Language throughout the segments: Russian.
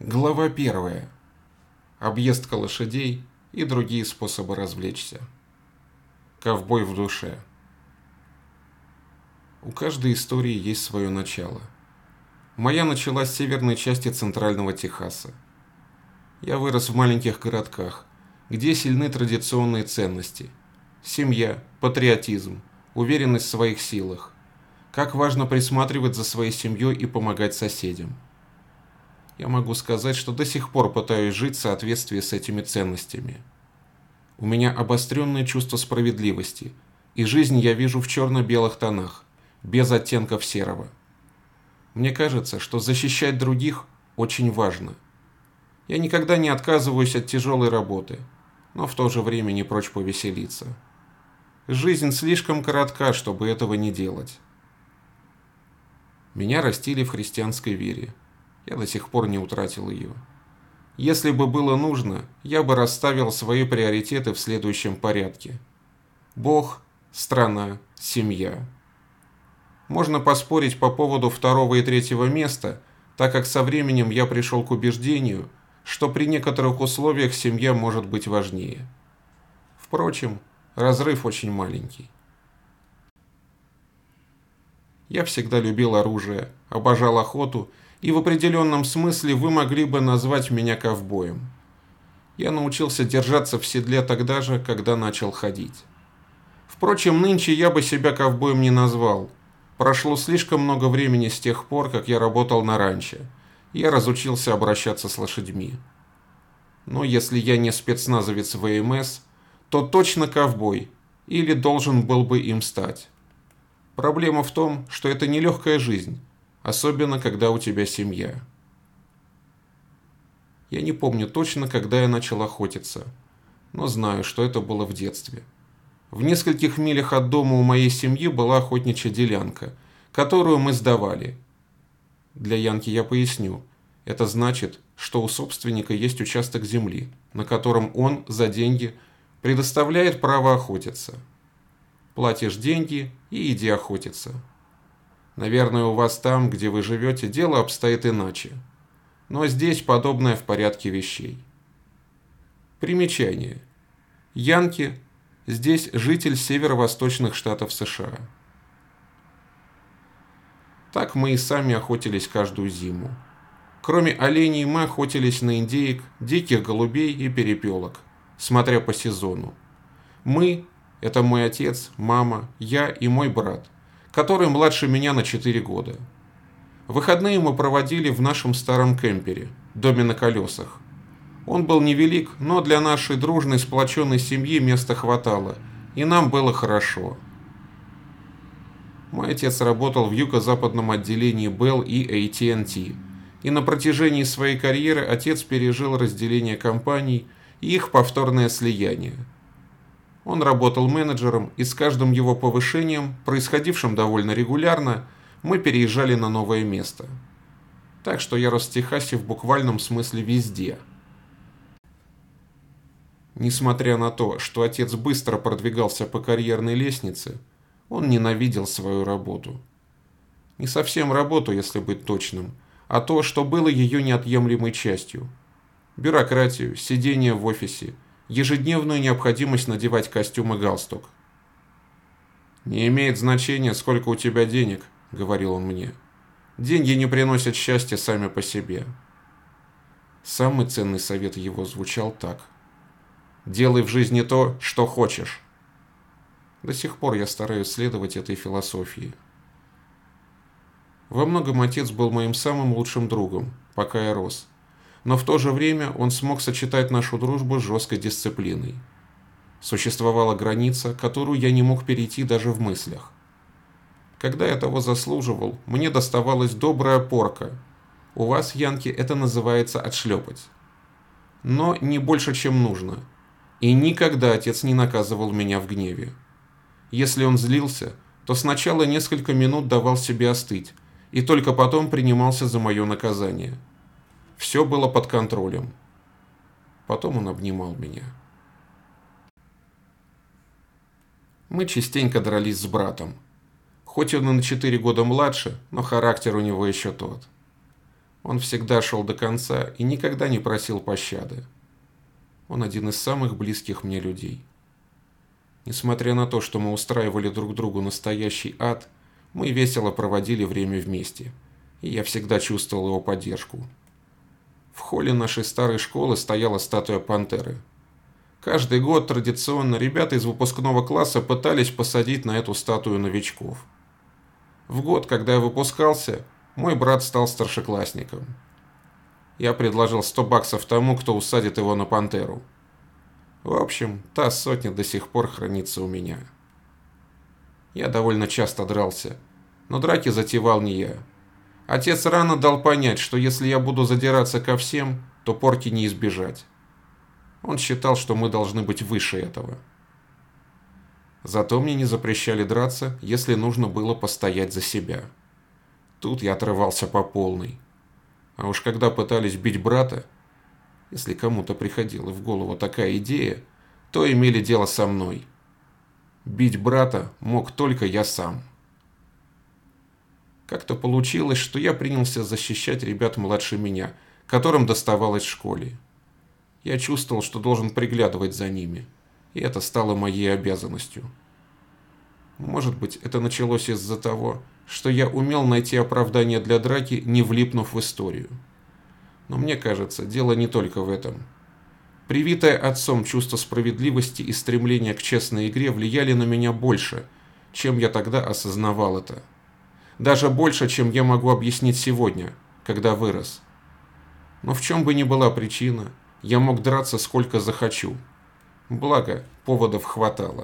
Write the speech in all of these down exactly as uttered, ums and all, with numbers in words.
Глава первая. Объездка лошадей и другие способы развлечься. Ковбой в душе. У каждой истории есть свое начало. Моя началась с северной части центрального Техаса. Я вырос в маленьких городках, где сильны традиционные ценности. Семья, патриотизм, уверенность в своих силах. Как важно присматривать за своей семьей и помогать соседям. Я могу сказать, что до сих пор пытаюсь жить в соответствии с этими ценностями. У меня обостренное чувство справедливости, и жизнь я вижу в черно-белых тонах, без оттенков серого. Мне кажется, что защищать других очень важно. Я никогда не отказываюсь от тяжелой работы, но в то же время не прочь повеселиться. Жизнь слишком коротка, чтобы этого не делать. Меня растили в христианской вере. Я до сих пор не утратил ее. Если бы было нужно, я бы расставил свои приоритеты в следующем порядке. Бог, страна, семья. Можно поспорить по поводу второго и третьего места, так как со временем я пришел к убеждению, что при некоторых условиях семья может быть важнее. Впрочем, разрыв очень маленький. Я всегда любил оружие, обожал охоту, и в определенном смысле вы могли бы назвать меня ковбоем. Я научился держаться в седле тогда же, когда начал ходить. Впрочем, нынче я бы себя ковбоем не назвал. Прошло слишком много времени с тех пор, как я работал на ранчо. Я разучился обращаться с лошадьми. Но если я не спецназовец ВМС, то точно ковбой, или должен был бы им стать. Проблема в том, что это нелегкая жизнь. Особенно, когда у тебя семья. Я не помню точно, когда я начал охотиться, но знаю, что это было в детстве. В нескольких милях от дома у моей семьи была охотничья делянка, которую мы сдавали. Для Янки я поясню. Это значит, что у собственника есть участок земли, на котором он за деньги предоставляет право охотиться. Платишь деньги и иди охотиться. Наверное, у вас там, где вы живете, дело обстоит иначе. Но здесь подобное в порядке вещей. Примечание. Янки – здесь житель северо-восточных штатов США. Так мы и сами охотились каждую зиму. Кроме оленей мы охотились на индеек, диких голубей и перепелок, смотря по сезону. Мы – это мой отец, мама, я и мой брат, который младше меня на четыре года. Выходные мы проводили в нашем старом кемпере, доме на колесах. Он был невелик, но для нашей дружной сплоченной семьи места хватало, и нам было хорошо. Мой отец работал в юго-западном отделении Bell и эй ти энд ти, и на протяжении своей карьеры отец пережил разделение компаний и их повторное слияние. Он работал менеджером, и с каждым его повышением, происходившим довольно регулярно, мы переезжали на новое место. Так что я рос в Техасе в буквальном смысле везде. Несмотря на то, что отец быстро продвигался по карьерной лестнице, он ненавидел свою работу. Не совсем работу, если быть точным, а то, что было ее неотъемлемой частью. Бюрократию, сидение в офисе, ежедневную необходимость надевать костюм и галстук. «Не имеет значения, сколько у тебя денег», — говорил он мне. «Деньги не приносят счастья сами по себе». Самый ценный совет его звучал так. «Делай в жизни то, что хочешь». До сих пор я стараюсь следовать этой философии. Во многом отец был моим самым лучшим другом, пока я рос. Но в то же время он смог сочетать нашу дружбу с жесткой дисциплиной. Существовала граница, которую я не мог перейти даже в мыслях. Когда я того заслуживал, мне доставалась добрая порка. У вас, янки, это называется отшлепать. Но не больше, чем нужно. И никогда отец не наказывал меня в гневе. Если он злился, то сначала несколько минут давал себе остыть, и только потом принимался за мое наказание. Все было под контролем. Потом он обнимал меня. Мы частенько дрались с братом. Хоть он и на четыре года младше, но характер у него еще тот. Он всегда шел до конца и никогда не просил пощады. Он один из самых близких мне людей. Несмотря на то, что мы устраивали друг другу настоящий ад, мы весело проводили время вместе, и я всегда чувствовал его поддержку. В холле нашей старой школы стояла статуя пантеры. Каждый год традиционно ребята из выпускного класса пытались посадить на эту статую новичков. В год, когда я выпускался, мой брат стал старшеклассником. Я предложил сто баксов тому, кто усадит его на пантеру. В общем, та сотня до сих пор хранится у меня. Я довольно часто дрался, но драки затевал не я. Отец рано дал понять, что если я буду задираться ко всем, то порки не избежать. Он считал, что мы должны быть выше этого. Зато мне не запрещали драться, если нужно было постоять за себя. Тут я отрывался по полной. А уж когда пытались бить брата, если кому-то приходила в голову такая идея, то имели дело со мной. Бить брата мог только я сам. Как-то получилось, что я принялся защищать ребят младше меня, которым доставалось в школе. Я чувствовал, что должен приглядывать за ними, и это стало моей обязанностью. Может быть, это началось из-за того, что я умел найти оправдание для драки, не влипнув в историю. Но мне кажется, дело не только в этом. Привитое отцом чувство справедливости и стремление к честной игре влияли на меня больше, чем я тогда осознавал это. Даже больше, чем я могу объяснить сегодня, когда вырос. Но в чем бы ни была причина, я мог драться сколько захочу. Благо, поводов хватало.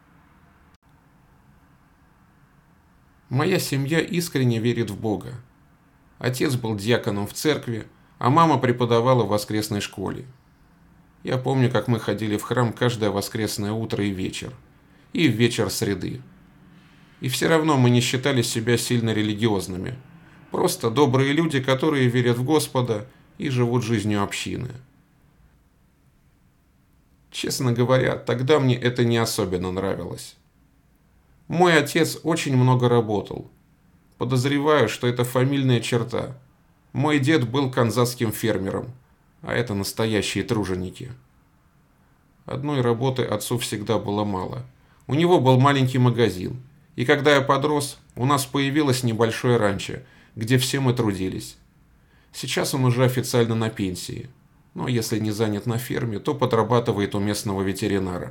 Моя семья искренне верит в Бога. Отец был диаконом в церкви, а мама преподавала в воскресной школе. Я помню, как мы ходили в храм каждое воскресное утро и вечер, и в вечер среды. И все равно мы не считали себя сильно религиозными. Просто добрые люди, которые верят в Господа и живут жизнью общины. Честно говоря, тогда мне это не особенно нравилось. Мой отец очень много работал. Подозреваю, что это фамильная черта. Мой дед был канзасским фермером, а это настоящие труженики. Одной работы отцу всегда было мало. У него был маленький магазин, и когда я подрос, у нас появилось небольшое ранчо, где все мы трудились. Сейчас он уже официально на пенсии, но если не занят на ферме, то подрабатывает у местного ветеринара.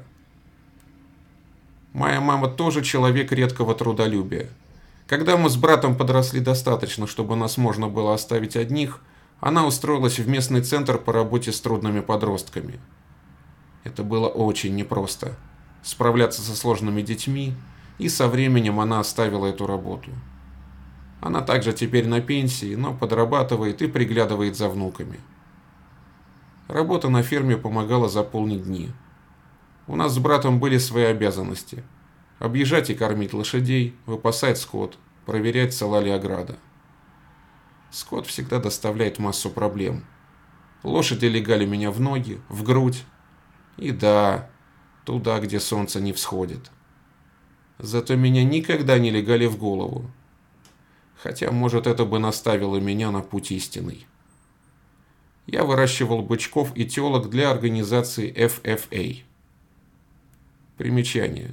Моя мама тоже человек редкого трудолюбия. Когда мы с братом подросли достаточно, чтобы нас можно было оставить одних, она устроилась в местный центр по работе с трудными подростками. Это было очень непросто – справляться со сложными детьми, и со временем она оставила эту работу. Она также теперь на пенсии, но подрабатывает и приглядывает за внуками. Работа на ферме помогала заполнить дни. У нас с братом были свои обязанности – объезжать и кормить лошадей, выпасать скот, проверять, цела ли ограда. Скот всегда доставляет массу проблем. Лошади легали меня в ноги, в грудь. И да, туда, где солнце не всходит. Зато меня никогда не легали в голову. Хотя, может, это бы наставило меня на путь истинный. Я выращивал бычков и телок для организации эф эф эй. Примечание.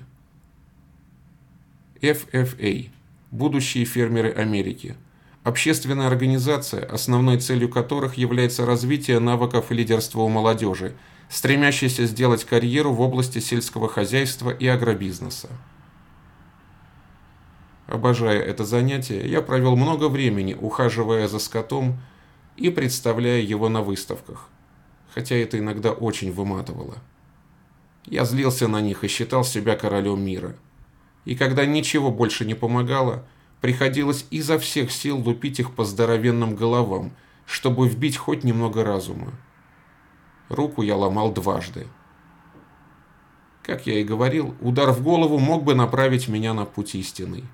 эф эф эй – будущие фермеры Америки. Общественная организация, основной целью которых является развитие навыков и лидерства у молодежи, стремящейся сделать карьеру в области сельского хозяйства и агробизнеса. Обожая это занятие, я провел много времени, ухаживая за скотом и представляя его на выставках, хотя это иногда очень выматывало. Я злился на них и считал себя королем мира. И когда ничего больше не помогало, приходилось изо всех сил лупить их по здоровенным головам, чтобы вбить хоть немного разума. Руку я ломал дважды. Как я и говорил, удар в голову мог бы направить меня на путь истинный.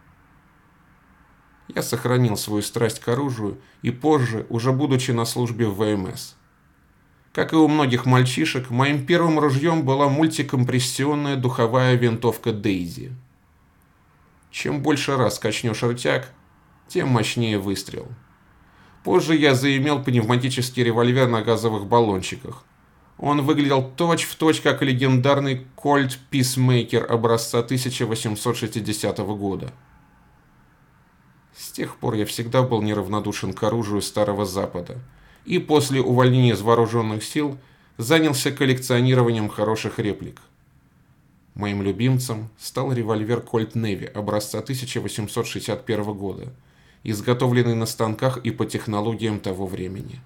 Я сохранил свою страсть к оружию и позже, уже будучи на службе в вэ эм эс. Как и у многих мальчишек, моим первым ружьем была мультикомпрессионная духовая винтовка Дейзи. Чем больше раз качнешь рычаг, тем мощнее выстрел. Позже я заимел пневматический револьвер на газовых баллончиках. Он выглядел точь-в-точь как легендарный Colt Peacemaker образца тысяча восемьсот шестидесятого года. С тех пор я всегда был неравнодушен к оружию Старого Запада, и после увольнения из вооруженных сил занялся коллекционированием хороших реплик. Моим любимцем стал револьвер Colt Navy образца тысяча восемьсот шестьдесят первого года, изготовленный на станках и по технологиям того времени.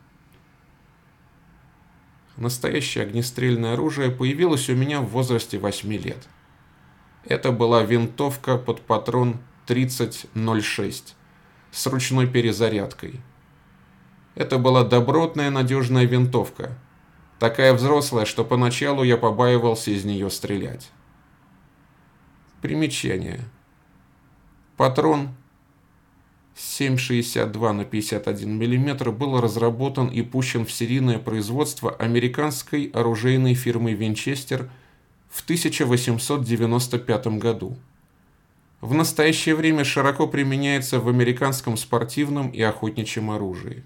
Настоящее огнестрельное оружие появилось у меня в возрасте восьми лет. Это была винтовка под патрон тридцать ноль шесть с ручной перезарядкой. Это была добротная надежная винтовка, такая взрослая, что поначалу я побаивался из нее стрелять. Примечание. Патрон семь шестьдесят два на пятьдесят один миллиметр был разработан и пущен в серийное производство американской оружейной фирмой Винчестер в тысяча восемьсот девяносто пятом году. В настоящее время широко применяется в американском спортивном и охотничьем оружии.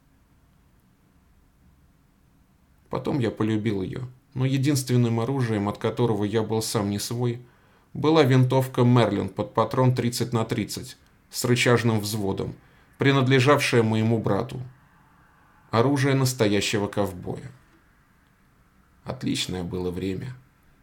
Потом я полюбил ее, но единственным оружием, от которого я был сам не свой, была винтовка Мерлин под патрон тридцать на тридцать с рычажным взводом, принадлежавшая моему брату. Оружие настоящего ковбоя. Отличное было время.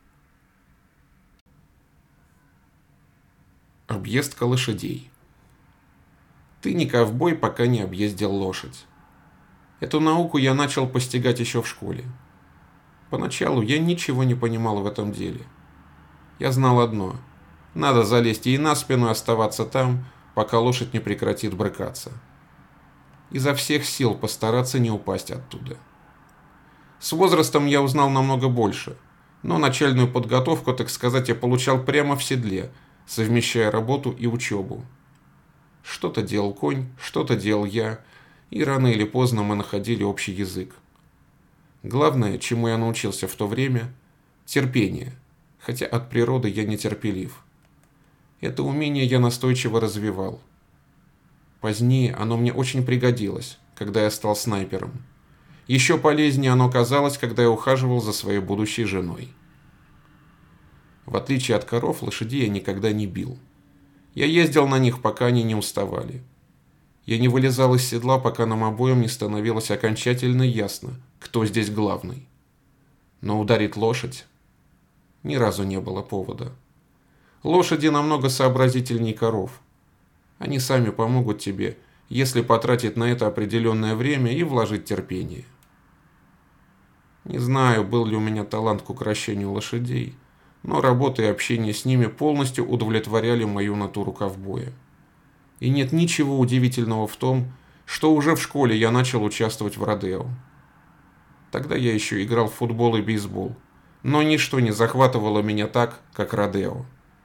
Объездка лошадей. Ты не ковбой, пока не объездил лошадь. Эту науку я начал постигать еще в школе. Поначалу я ничего не понимал в этом деле. Я знал одно. Надо залезть ей на спину и оставаться там, пока лошадь не прекратит брыкаться. Изо всех сил постараться не упасть оттуда. С возрастом я узнал намного больше, но начальную подготовку, так сказать, я получал прямо в седле, совмещая работу и учебу. Что-то делал конь, что-то делал я, и рано или поздно мы находили общий язык. Главное, чему я научился в то время – терпение, хотя от природы я нетерпелив. Это умение я настойчиво развивал. Позднее оно мне очень пригодилось, когда я стал снайпером. Еще полезнее оно казалось, когда я ухаживал за своей будущей женой. В отличие от коров, лошадей я никогда не бил. Я ездил на них, пока они не уставали. Я не вылезал из седла, пока нам обоим не становилось окончательно ясно, кто здесь главный. Но ударить лошадь ни разу не было повода. Лошади намного сообразительнее коров. Они сами помогут тебе, если потратить на это определенное время и вложить терпение. Не знаю, был ли у меня талант к укрощению лошадей, но работа и общение с ними полностью удовлетворяли мою натуру ковбоя. И нет ничего удивительного в том, что уже в школе я начал участвовать в родео. Тогда я еще играл в футбол и бейсбол, но ничто не захватывало меня так, как родео.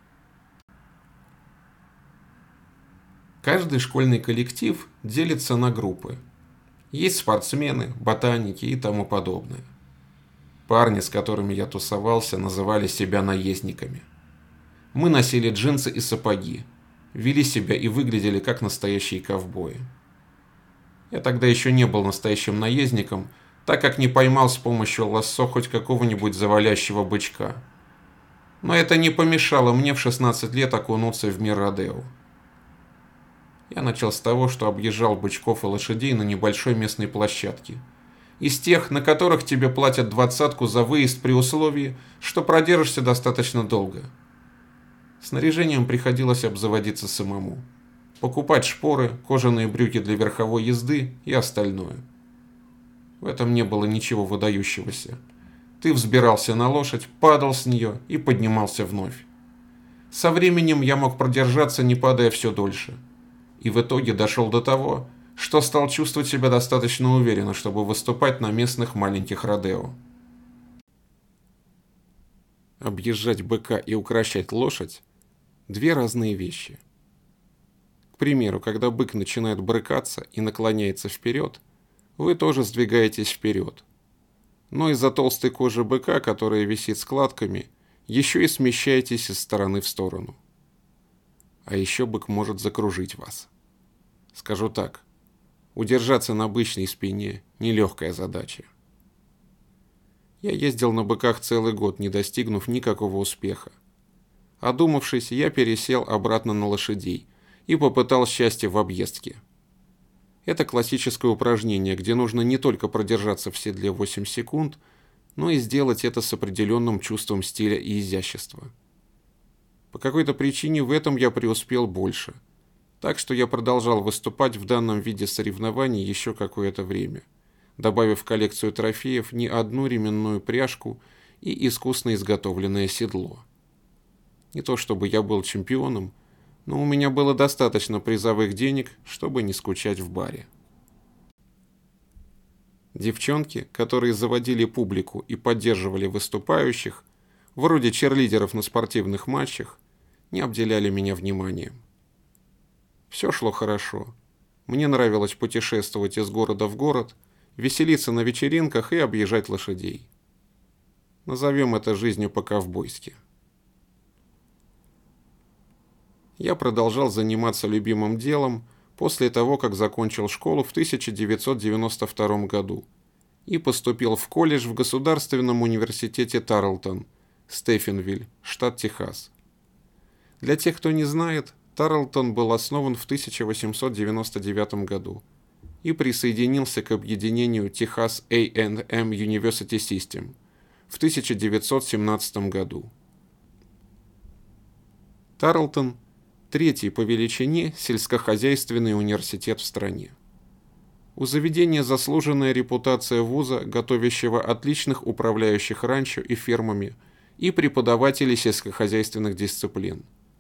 Каждый школьный коллектив делится на группы. Есть спортсмены, ботаники и тому подобное. Парни, с которыми я тусовался, называли себя наездниками. Мы носили джинсы и сапоги, вели себя и выглядели как настоящие ковбои. Я тогда еще не был настоящим наездником, так как не поймал с помощью лассо хоть какого-нибудь завалящего бычка. Но это не помешало мне в шестнадцать лет окунуться в мир родео. Я начал с того, что объезжал бычков и лошадей на небольшой местной площадке. Из тех, на которых тебе платят двадцатку за выезд при условии, что продержишься достаточно долго. Снаряжением приходилось обзаводиться самому. Покупать шпоры, кожаные брюки для верховой езды и остальное. В этом не было ничего выдающегося. Ты взбирался на лошадь, падал с нее и поднимался вновь. Со временем я мог продержаться, не падая все дольше. И в итоге дошел до того, что стал чувствовать себя достаточно уверенно, чтобы выступать на местных маленьких родео. Объезжать быка и укрощать лошадь – две разные вещи. К примеру, когда бык начинает брыкаться и наклоняется вперед, вы тоже сдвигаетесь вперед. Но из-за толстой кожи быка, которая висит складками, еще и смещаетесь из стороны в сторону. А еще бык может закружить вас. Скажу так, Удержаться на обычной спине – нелегкая задача. Я ездил на быках целый год, не достигнув никакого успеха. Одумавшись, я пересел обратно на лошадей и попытал счастье в объездке. Это классическое упражнение, где нужно не только продержаться в седле восемь секунд, но и сделать это с определенным чувством стиля и изящества. По какой-то причине в этом я преуспел больше, так что я продолжал выступать в данном виде соревнований еще какое-то время, добавив в коллекцию трофеев не одну ременную пряжку и искусно изготовленное седло. Не то чтобы я был чемпионом, но у меня было достаточно призовых денег, чтобы не скучать в баре. Девчонки, которые заводили публику и поддерживали выступающих, вроде черлидеров на спортивных матчах, не обделяли меня вниманием. Все шло хорошо. Мне нравилось путешествовать из города в город, веселиться на вечеринках и объезжать лошадей. Назовем это жизнью по-ковбойски. Я продолжал заниматься любимым делом после того, как закончил школу в тысяча девятьсот девяносто втором году и поступил в колледж в Государственном университете Тарлтон, Стефенвиль, штат Техас. Для тех, кто не знает, Тарлтон был основан в тысяча восемьсот девяносто девятом году и присоединился к объединению Texas эй энд эм University System в тысяча девятьсот семнадцатом году. Тарлтон – третий по величине сельскохозяйственный университет в стране. У заведения заслуженная репутация вуза, готовящего отличных управляющих ранчо и фермами и преподавателей сельскохозяйственных дисциплин.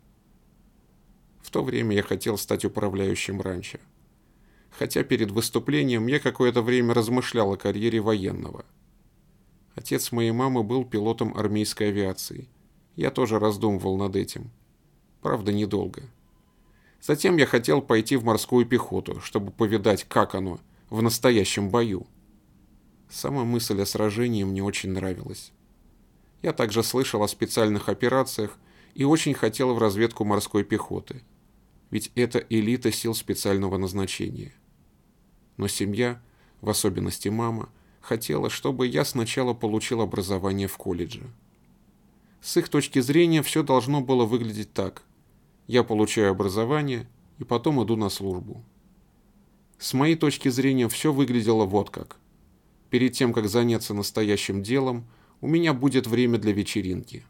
В то время я хотел стать управляющим ранчо. Хотя перед выступлением я какое-то время размышлял о карьере военного. Отец моей мамы был пилотом армейской авиации. Я тоже раздумывал над этим. Правда, недолго. Затем я хотел пойти в морскую пехоту, чтобы повидать, как оно в настоящем бою. Сама мысль о сражении мне очень нравилась. Я также слышал о специальных операциях и очень хотел в разведку морской пехоты, ведь это элита сил специального назначения. Но семья, в особенности мама, хотела, чтобы я сначала получил образование в колледже. С их точки зрения все должно было выглядеть так. Я получаю образование и потом иду на службу. С моей точки зрения все выглядело вот как. Перед тем, как заняться настоящим делом, у меня будет время для вечеринки.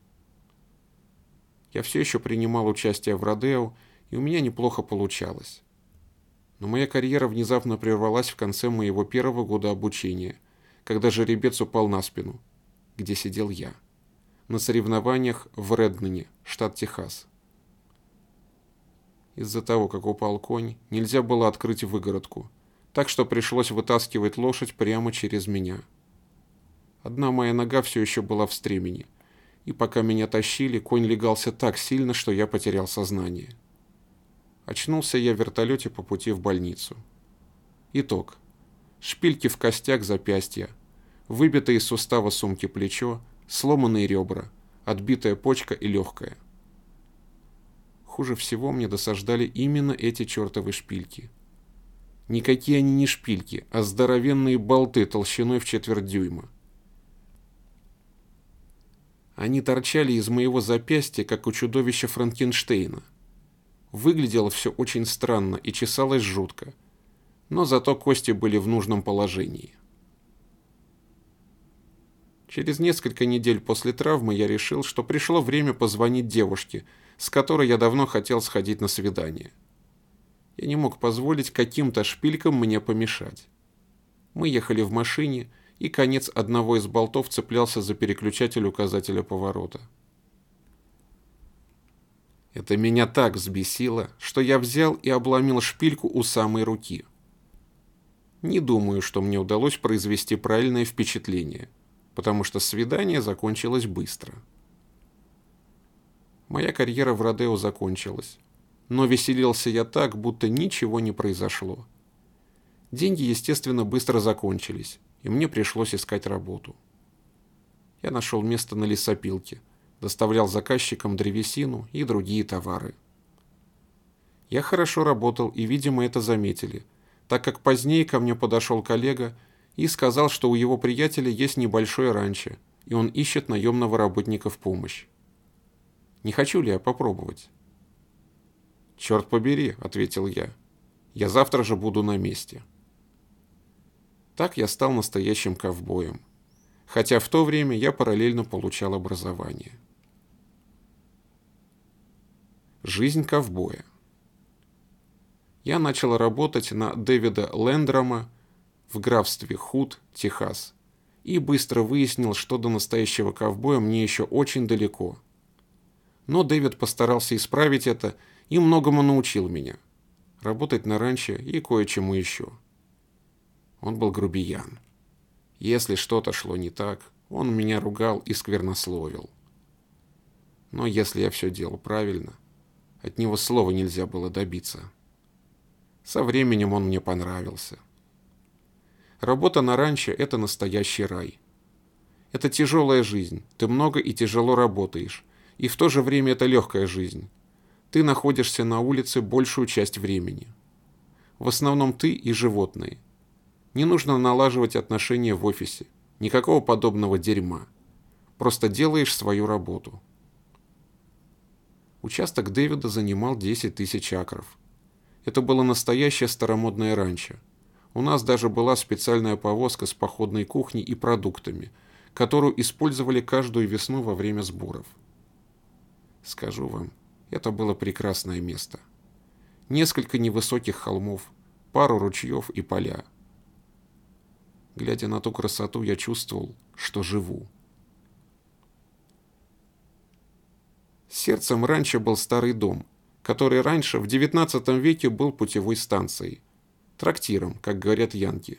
Я все еще принимал участие в родео, и у меня неплохо получалось. Но моя карьера внезапно прервалась в конце моего первого года обучения, когда жеребец упал на спину, где сидел я, на соревнованиях в Редмоне, штат Техас. Из-за того, как упал конь, нельзя было открыть выгородку, так что пришлось вытаскивать лошадь прямо через меня. Одна моя нога все еще была в стремени, и пока меня тащили, конь легался так сильно, что я потерял сознание. Очнулся я в вертолете по пути в больницу. Итог. Шпильки в костях запястья, выбитые из сустава сумки плечо, сломанные ребра, отбитая почка и легкая. Хуже всего мне досаждали именно эти чертовы шпильки. Никакие они не шпильки, а здоровенные болты толщиной в четверть дюйма. Они торчали из моего запястья, как у чудовища Франкенштейна. Выглядело все очень странно и чесалось жутко, но зато кости были в нужном положении. Через несколько недель после травмы я решил, что пришло время позвонить девушке, с которой я давно хотел сходить на свидание. Я не мог позволить каким-то шпилькам мне помешать. Мы ехали в машине, и конец одного из болтов цеплялся за переключатель указателя поворота. Это меня так взбесило, что я взял и обломил шпильку у самой руки. Не думаю, что мне удалось произвести правильное впечатление, потому что свидание закончилось быстро. Моя карьера в родео закончилась, но веселился я так, будто ничего не произошло. Деньги, естественно, быстро закончились, и мне пришлось искать работу. Я нашел место на лесопилке, доставлял заказчикам древесину и другие товары. Я хорошо работал, и, видимо, это заметили, так как позднее ко мне подошел коллега и сказал, что у его приятеля есть небольшое ранчо, и он ищет наемного работника в помощь. Не хочу ли я попробовать? «Черт побери», — ответил я. «Я завтра же буду на месте». Так я стал настоящим ковбоем, хотя в то время я параллельно получал образование. Жизнь ковбоя. Я начал работать на Дэвида Лендрома в графстве Худ, Техас, и быстро выяснил, что до настоящего ковбоя мне еще очень далеко. Но Дэвид постарался исправить это и многому научил меня. Работать на ранчо и кое-чему еще. Он был грубиян. Если что-то шло не так, он меня ругал и сквернословил. Но если я все делал правильно, от него слова нельзя было добиться. Со временем он мне понравился. Работа на ранчо – это настоящий рай. Это тяжелая жизнь, ты много и тяжело работаешь, и в то же время это легкая жизнь. Ты находишься на улице большую часть времени. В основном ты и животные. Не нужно налаживать отношения в офисе, никакого подобного дерьма. Просто делаешь свою работу. Участок Дэвида занимал десять тысяч акров. Это было настоящее старомодное ранчо. У нас даже была специальная повозка с походной кухней и продуктами, которую использовали каждую весну во время сборов. Скажу вам, это было прекрасное место. Несколько невысоких холмов, пару ручьев и поля. Глядя на ту красоту, я чувствовал, что живу. Сердцем ранчо был старый дом, который раньше, в девятнадцатом веке, был путевой станцией. Трактиром, как говорят янки.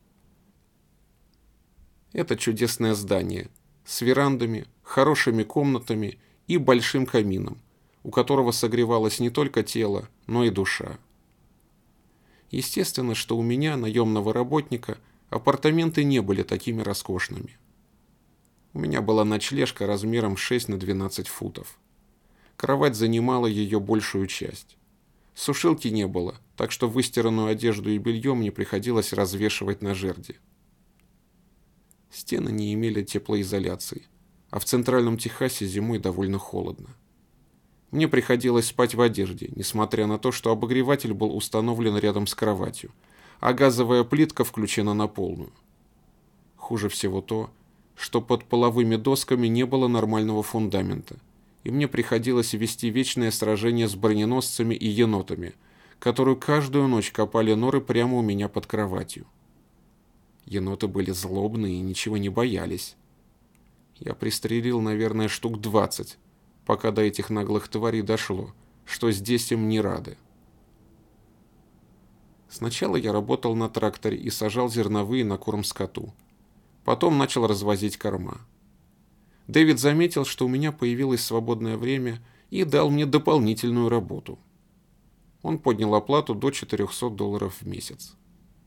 Это чудесное здание с верандами, хорошими комнатами и большим камином, у которого согревалось не только тело, но и душа. Естественно, что у меня, наемного работника, апартаменты не были такими роскошными. У меня была ночлежка размером шесть на двенадцать футов. Кровать занимала ее большую часть. Сушилки не было, так что выстиранную одежду и белье мне приходилось развешивать на жерди. Стены не имели теплоизоляции, а в центральном Техасе зимой довольно холодно. Мне приходилось спать в одежде, несмотря на то, что обогреватель был установлен рядом с кроватью, а газовая плитка включена на полную. Хуже всего то, что под половыми досками не было нормального фундамента, и мне приходилось вести вечное сражение с броненосцами и енотами, которые каждую ночь копали норы прямо у меня под кроватью. Еноты были злобные и ничего не боялись. Я пристрелил, наверное, штук двадцать, пока до этих наглых тварей дошло, что здесь им не рады. Сначала я работал на тракторе и сажал зерновые на корм скоту. Потом начал развозить корма. Дэвид заметил, что у меня появилось свободное время и дал мне дополнительную работу. Он поднял оплату до четырехсот долларов в месяц.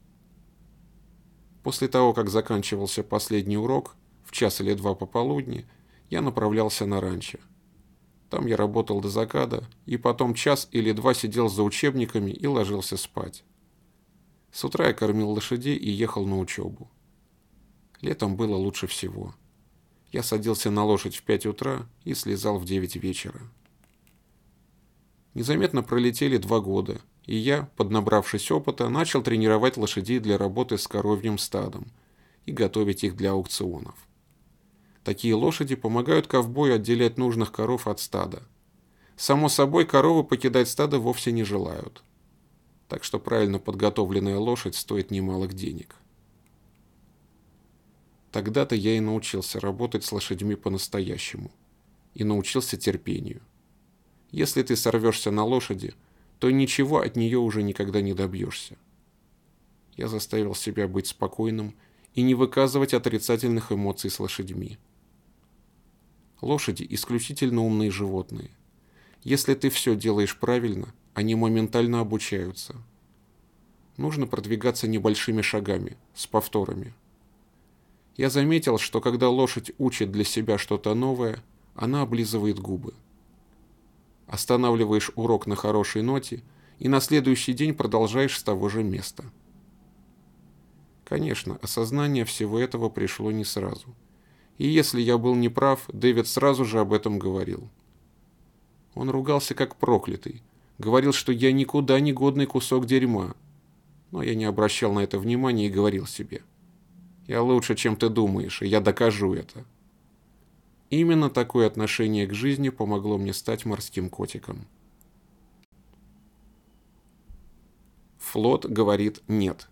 После того, как заканчивался последний урок, в час или два пополудни, я направлялся на ранчо. Там я работал до заката, и потом час или два сидел за учебниками и ложился спать. С утра я кормил лошадей и ехал на учебу. Летом было лучше всего. Я садился на лошадь в пять утра и слезал в девять вечера. Незаметно пролетели два года, и я, поднабравшись опыта, начал тренировать лошадей для работы с коровьим стадом и готовить их для аукционов. Такие лошади помогают ковбою отделять нужных коров от стада. Само собой, коровы покидать стадо вовсе не желают. Так что правильно подготовленная лошадь стоит немалых денег. Тогда-то я и научился работать с лошадьми по-настоящему. И научился терпению. Если ты сорвешься на лошади, то ничего от нее уже никогда не добьешься. Я заставил себя быть спокойным и не выказывать отрицательных эмоций с лошадьми. Лошади исключительно умные животные. Если ты все делаешь правильно, они моментально обучаются. Нужно продвигаться небольшими шагами, с повторами. Я заметил, что когда лошадь учит для себя что-то новое, она облизывает губы. Останавливаешь урок на хорошей ноте и на следующий день продолжаешь с того же места. Конечно, осознание всего этого пришло не сразу. И если я был неправ, Дэвид сразу же об этом говорил. Он ругался как проклятый, говорил, что я никуда не годный кусок дерьма. Но я не обращал на это внимания и говорил себе: я лучше, чем ты думаешь, и я докажу это. Именно такое отношение к жизни помогло мне стать морским котиком. Флот говорит «нет».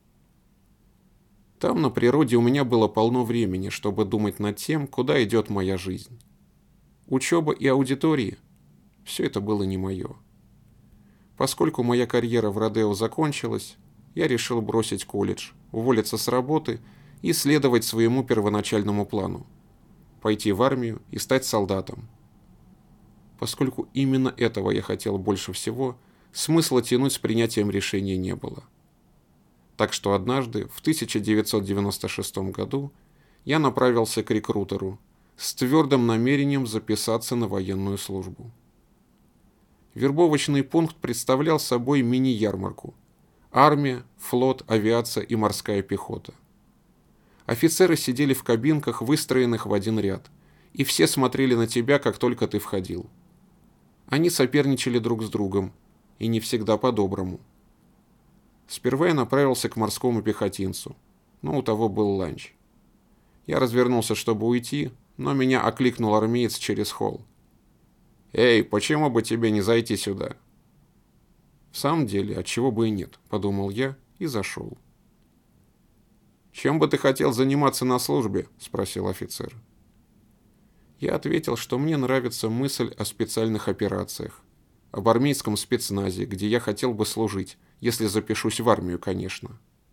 Там, на природе, у меня было полно времени, чтобы думать над тем, куда идет моя жизнь. Учеба и аудитории – все это было не мое. Поскольку моя карьера в Родео закончилась, я решил бросить колледж, уволиться с работы и следовать своему первоначальному плану – пойти в армию и стать солдатом. Поскольку именно этого я хотел больше всего, смысла тянуть с принятием решения не было. Так что однажды, в тысяча девятьсот девяносто шестом году, я направился к рекрутеру с твердым намерением записаться на военную службу. Вербовочный пункт представлял собой мини-ярмарку: армия, флот, авиация и морская пехота. Офицеры сидели в кабинках, выстроенных в один ряд, и все смотрели на тебя, как только ты входил. Они соперничали друг с другом, и не всегда по-доброму. Сперва я направился к морскому пехотинцу, но у того был ланч. Я развернулся, чтобы уйти, но меня окликнул армеец через холл. «Эй, почему бы тебе не зайти сюда?» «В самом деле, отчего бы и нет», — подумал я и зашел. «Чем бы ты хотел заниматься на службе?» — спросил офицер. Я ответил, что мне нравится мысль о специальных операциях, об армейском спецназе, где я хотел бы служить, если запишусь в армию, конечно.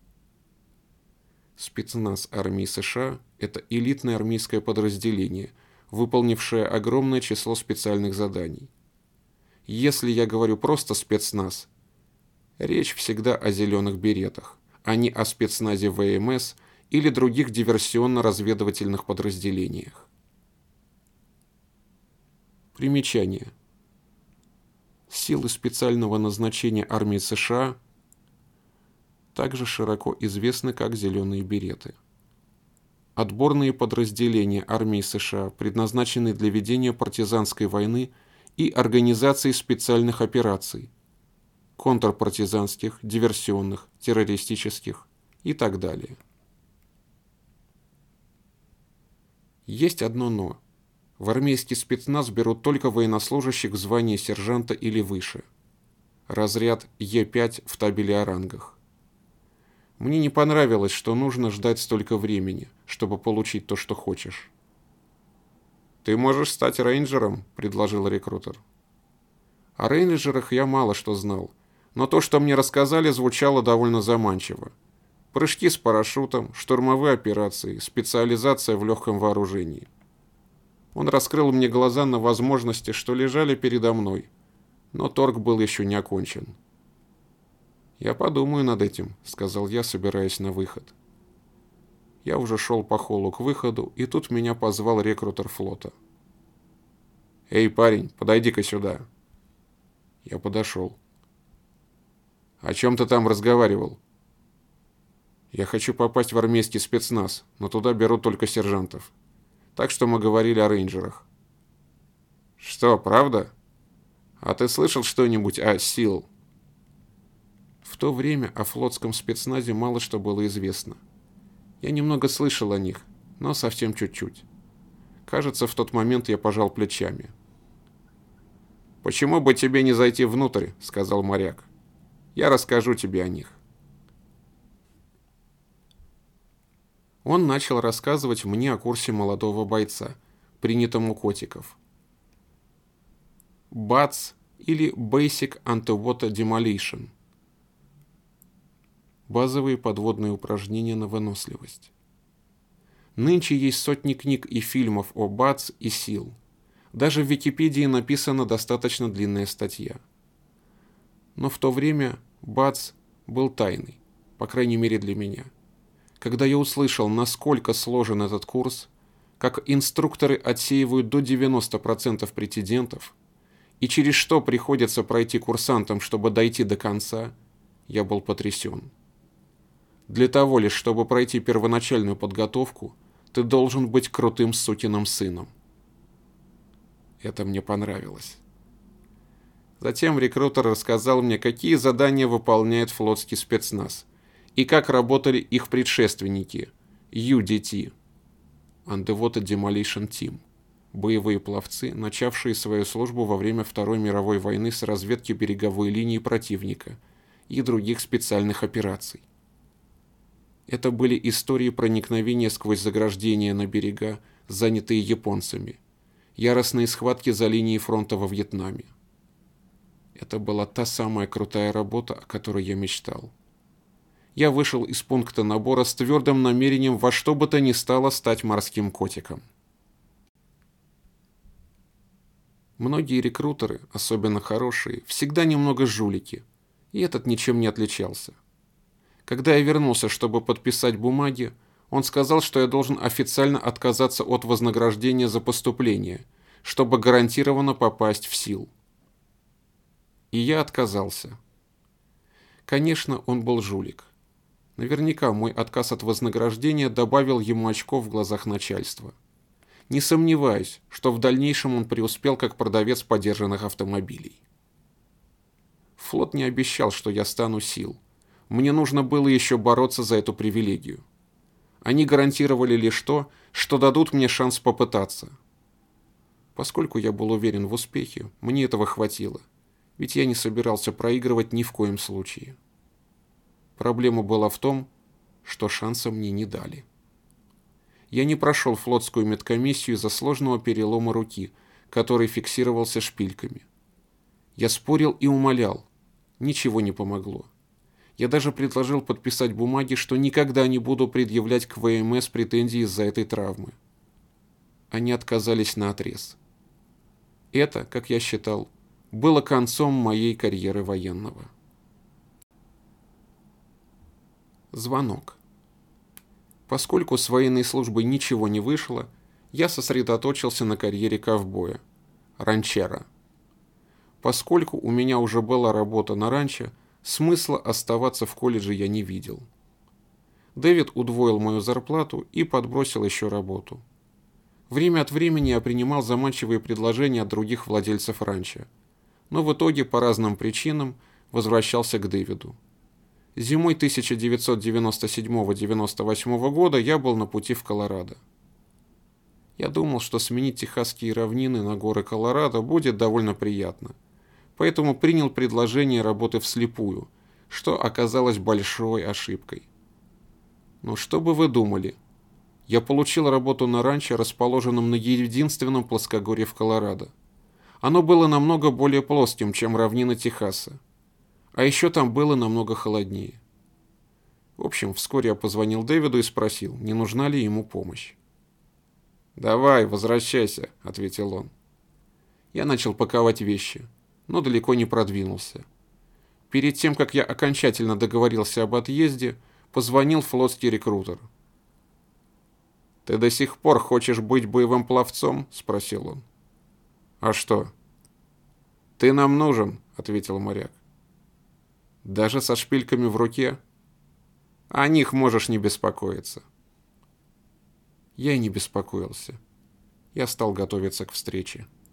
Спецназ армии США – это элитное армейское подразделение, выполнившее огромное число специальных заданий. Если я говорю просто спецназ, речь всегда о зеленых беретах, а не о спецназе ВМС или других диверсионно-разведывательных подразделениях. Примечание. Силы специального назначения армии США также широко известны как «зеленые береты». Отборные подразделения армии США предназначены для ведения партизанской войны и организации специальных операций, контрпартизанских, диверсионных, террористических и так далее. Есть одно «но». В армейский спецназ берут только военнослужащих в звании сержанта или выше. Разряд Е пять в табеле о рангах. Мне не понравилось, что нужно ждать столько времени, чтобы получить то, что хочешь. «Ты можешь стать рейнджером», — предложил рекрутер. О рейнджерах я мало что знал, но то, что мне рассказали, звучало довольно заманчиво. Прыжки с парашютом, штурмовые операции, специализация в легком вооружении. Он раскрыл мне глаза на возможности, что лежали передо мной, но торг был еще не окончен. «Я подумаю над этим», — сказал я, собираясь на выход. Я уже шел по холлу к выходу, и тут меня позвал рекрутер флота. «Эй, парень, подойди-ка сюда». Я подошел. «О чем ты там разговаривал?» «Я хочу попасть в армейский спецназ, но туда берут только сержантов. Так что мы говорили о рейнджерах». «Что, правда? А ты слышал что-нибудь о сил?» В то время о флотском спецназе мало что было известно. Я немного слышал о них, но совсем чуть-чуть. Кажется, в тот момент я пожал плечами. «Почему бы тебе не зайти внутрь?» — сказал моряк. «Я расскажу тебе о них». Он начал рассказывать мне о курсе молодого бойца, принятом у котиков. БАТС или Basic Underwater Demolition. Базовые подводные упражнения на выносливость. Нынче есть сотни книг и фильмов о БАТС и сил. Даже в Википедии написана достаточно длинная статья. Но в то время БАТС был тайной, по крайней мере для меня. Когда я услышал, насколько сложен этот курс, как инструкторы отсеивают до девяноста процентов претендентов, и через что приходится пройти курсантам, чтобы дойти до конца, я был потрясен. Для того лишь, чтобы пройти первоначальную подготовку, ты должен быть крутым сукиным сыном. Это мне понравилось. Затем рекрутер рассказал мне, какие задания выполняет флотский спецназ и как работали их предшественники ю ди ти – Underwater Demolition Team, боевые пловцы, начавшие свою службу во время Второй мировой войны с разведки береговой линии противника и других специальных операций. Это были истории проникновения сквозь заграждения на берега, занятые японцами, яростные схватки за линией фронта во Вьетнаме. Это была та самая крутая работа, о которой я мечтал. Я вышел из пункта набора с твердым намерением во что бы то ни стало стать морским котиком. Многие рекрутеры, особенно хорошие, всегда немного жулики, и этот ничем не отличался. Когда я вернулся, чтобы подписать бумаги, он сказал, что я должен официально отказаться от вознаграждения за поступление, чтобы гарантированно попасть в сил. И я отказался. Конечно, он был жулик. Наверняка мой отказ от вознаграждения добавил ему очков в глазах начальства. Не сомневаюсь, что в дальнейшем он преуспел как продавец подержанных автомобилей. Флот не обещал, что я стану сил. Мне нужно было еще бороться за эту привилегию. Они гарантировали лишь то, что дадут мне шанс попытаться. Поскольку я был уверен в успехе, мне этого хватило, ведь я не собирался проигрывать ни в коем случае. Проблема была в том, что шанса мне не дали. Я не прошел флотскую медкомиссию из-за сложного перелома руки, который фиксировался шпильками. Я спорил и умолял. Ничего не помогло. Я даже предложил подписать бумаги, что никогда не буду предъявлять к вэ эм эс претензии из-за этой травмы. Они отказались наотрез. Это, как я считал, было концом моей карьеры военного. Звонок. Поскольку с военной службы ничего не вышло, я сосредоточился на карьере ковбоя, ранчера. Поскольку у меня уже была работа на ранчо, смысла оставаться в колледже я не видел. Дэвид удвоил мою зарплату и подбросил еще работу. Время от времени я принимал заманчивые предложения от других владельцев ранчо, но в итоге по разным причинам возвращался к Дэвиду. Зимой тысяча девятьсот девяносто седьмого — девяносто восьмого года я был на пути в Колорадо. Я думал, что сменить техасские равнины на горы Колорадо будет довольно приятно, поэтому принял предложение работы вслепую, что оказалось большой ошибкой. Но что бы вы думали? Я получил работу на ранчо, расположенном на единственном плоскогорье в Колорадо. Оно было намного более плоским, чем равнины Техаса. А еще там было намного холоднее. В общем, вскоре я позвонил Дэвиду и спросил, не нужна ли ему помощь. «Давай, возвращайся», — ответил он. Я начал паковать вещи, но далеко не продвинулся. Перед тем, как я окончательно договорился об отъезде, позвонил флотский рекрутер. «Ты до сих пор хочешь быть боевым пловцом?» — спросил он. «А что?» «Ты нам нужен», — ответил моряк. «Даже со шпильками в руке?» «О них можешь не беспокоиться». Я и не беспокоился. Я стал готовиться к встрече.